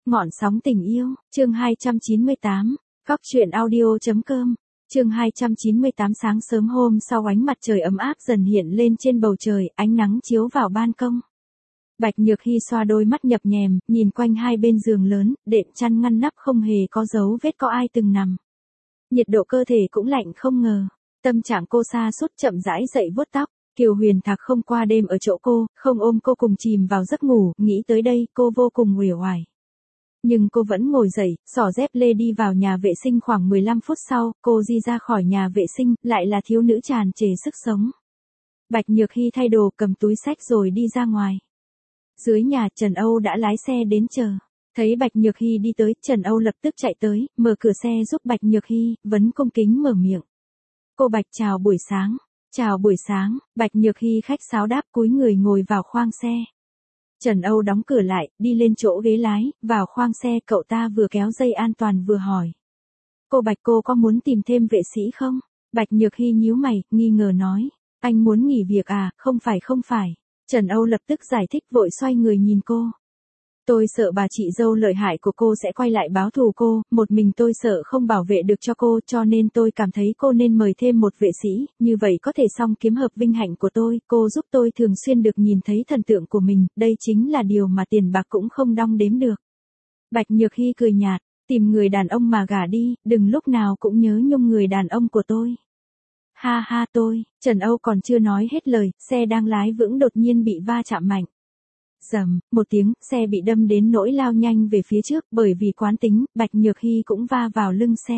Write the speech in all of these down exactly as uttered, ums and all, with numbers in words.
Ngọn sóng tình yêu, chương hai trăm chín mươi tám, Cóc truyện audio.com, chương hai trăm chín mươi tám. Sáng sớm hôm sau, ánh mặt trời ấm áp dần hiện lên trên bầu trời, ánh nắng chiếu vào ban công. Bạch Nhược Hy xoa đôi mắt nhập nhèm, nhìn quanh hai bên giường lớn, đệm chăn ngăn nắp không hề có dấu vết có ai từng nằm. Nhiệt độ cơ thể cũng lạnh không ngờ. Tâm trạng cô sa sút, chậm rãi dậy vuốt tóc. Kiều Huyền Thạc không qua đêm ở chỗ cô, không ôm cô cùng chìm vào giấc ngủ, nghĩ tới đây, cô vô cùng uể oải. Nhưng cô vẫn ngồi dậy, xỏ dép lê đi vào nhà vệ sinh. Khoảng mười lăm phút sau, cô đi ra khỏi nhà vệ sinh, lại là thiếu nữ tràn trề sức sống. Bạch Nhược Hy thay đồ, cầm túi xách rồi đi ra ngoài. Dưới nhà, Trần Âu đã lái xe đến chờ. Thấy Bạch Nhược Hy đi tới, Trần Âu lập tức chạy tới, mở cửa xe giúp Bạch Nhược Hy, vấn cung kính mở miệng. Cô Bạch chào buổi sáng. Chào buổi sáng, Bạch Nhược Hy khách sáo đáp, cúi người ngồi vào khoang xe. Trần Âu đóng cửa lại, đi lên chỗ ghế lái, vào khoang xe. Cậu ta vừa kéo dây an toàn vừa hỏi. Cô Bạch, cô có muốn tìm thêm vệ sĩ không? Bạch Nhược Hy nhíu mày, nghi ngờ nói. Anh muốn nghỉ việc à? Không phải không phải. Trần Âu lập tức giải thích, vội xoay người nhìn cô. Tôi sợ bà chị dâu lợi hại của cô sẽ quay lại báo thù cô, một mình tôi sợ không bảo vệ được cho cô, cho nên tôi cảm thấy cô nên mời thêm một vệ sĩ, như vậy có thể song kiếm hợp vinh hạnh của tôi, cô giúp tôi thường xuyên được nhìn thấy thần tượng của mình, đây chính là điều mà tiền bạc cũng không đong đếm được. Bạch Nhược Hy cười nhạt, tìm người đàn ông mà gả đi, đừng lúc nào cũng nhớ nhung người đàn ông của tôi. Ha ha tôi, Trần Âu còn chưa nói hết lời, xe đang lái vững đột nhiên bị va chạm mạnh. Rầm, một tiếng, xe bị đâm đến nỗi lao nhanh về phía trước, bởi vì quán tính, Bạch Nhược Hy cũng va vào lưng xe.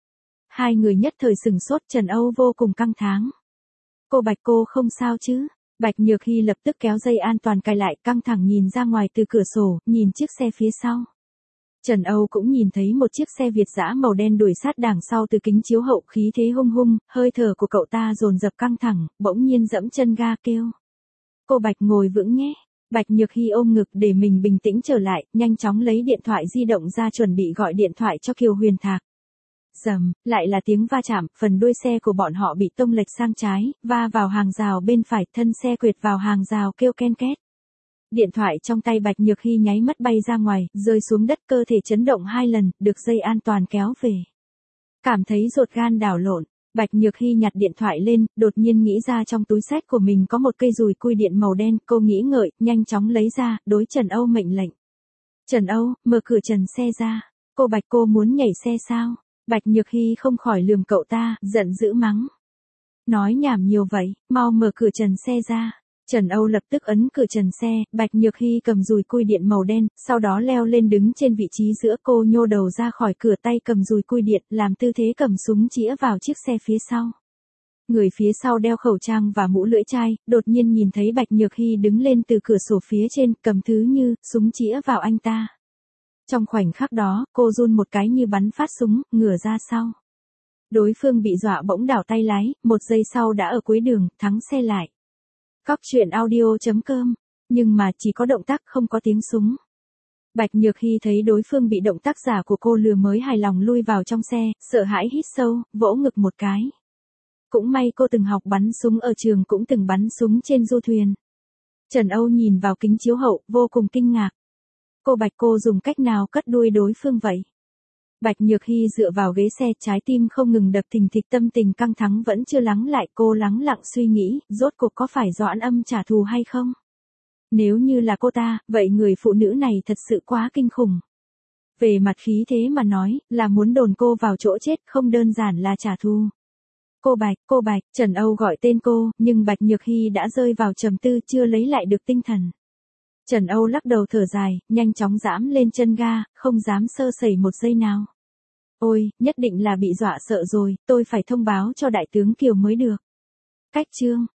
Hai người nhất thời sừng sốt, Trần Âu vô cùng căng thẳng. Cô Bạch, cô không sao chứ? Bạch Nhược Hy lập tức kéo dây an toàn cài lại, căng thẳng nhìn ra ngoài từ cửa sổ, nhìn chiếc xe phía sau. Trần Âu cũng nhìn thấy một chiếc xe Việt dã màu đen đuổi sát đằng sau từ kính chiếu hậu, khí thế hung hung, hơi thở của cậu ta dồn dập căng thẳng, bỗng nhiên giẫm chân ga kêu. Cô Bạch ngồi vững nhé. Bạch Nhược Hy ôm ngực để mình bình tĩnh trở lại, nhanh chóng lấy điện thoại di động ra chuẩn bị gọi điện thoại cho Kiều Huyền Thạc. Rầm, lại là tiếng va chạm, phần đuôi xe của bọn họ bị tông lệch sang trái, va vào hàng rào bên phải, thân xe quệt vào hàng rào kêu ken két. Điện thoại trong tay Bạch Nhược Hy nháy mắt bay ra ngoài, rơi xuống đất, cơ thể chấn động hai lần, được dây an toàn kéo về. Cảm thấy ruột gan đảo lộn. Bạch Nhược Hy nhặt điện thoại lên, đột nhiên nghĩ ra trong túi xách của mình có một cây dùi cui điện màu đen, cô nghĩ ngợi, nhanh chóng lấy ra, đối Trần Âu mệnh lệnh. Trần Âu, mở cửa trần xe ra. Cô Bạch, cô muốn nhảy xe sao? Bạch Nhược Hy không khỏi lườm cậu ta, giận dữ mắng. Nói nhảm nhiều vậy, mau mở cửa trần xe ra. Trần Âu lập tức ấn cửa trần xe, Bạch Nhược Hy cầm dùi cui điện màu đen, sau đó leo lên đứng trên vị trí giữa, cô nhô đầu ra khỏi cửa, tay cầm dùi cui điện, làm tư thế cầm súng chĩa vào chiếc xe phía sau. Người phía sau đeo khẩu trang và mũ lưỡi chai, đột nhiên nhìn thấy Bạch Nhược Hy đứng lên từ cửa sổ phía trên, cầm thứ như, súng chĩa vào anh ta. Trong khoảnh khắc đó, cô run một cái như bắn phát súng, ngửa ra sau. Đối phương bị dọa bỗng đảo tay lái, một giây sau đã ở cuối đường, thắng xe lại. Cóc truyện audio.com, nhưng mà chỉ có động tác không có tiếng súng. Bạch Nhược Hy thấy đối phương bị động tác giả của cô lừa mới hài lòng lui vào trong xe, sợ hãi hít sâu, vỗ ngực một cái. Cũng may cô từng học bắn súng ở trường, cũng từng bắn súng trên du thuyền. Trần Âu nhìn vào kính chiếu hậu, vô cùng kinh ngạc. Cô Bạch, cô dùng cách nào cất đuôi đối phương vậy? Bạch Nhược Hy dựa vào ghế xe, trái tim không ngừng đập thình thịch, tâm tình căng thẳng vẫn chưa lắng lại, cô lắng lặng suy nghĩ, rốt cuộc có phải Doãn Âm trả thù hay không? Nếu như là cô ta, vậy người phụ nữ này thật sự quá kinh khủng. Về mặt khí thế mà nói, là muốn đồn cô vào chỗ chết, không đơn giản là trả thù. Cô Bạch, cô Bạch, Trần Âu gọi tên cô, nhưng Bạch Nhược Hy đã rơi vào trầm tư, chưa lấy lại được tinh thần. Trần Âu lắc đầu thở dài, nhanh chóng giãm lên chân ga, không dám sơ sẩy một giây nào. Ôi, nhất định là bị dọa sợ rồi, tôi phải thông báo cho đại tướng Kiều mới được. Cách chương.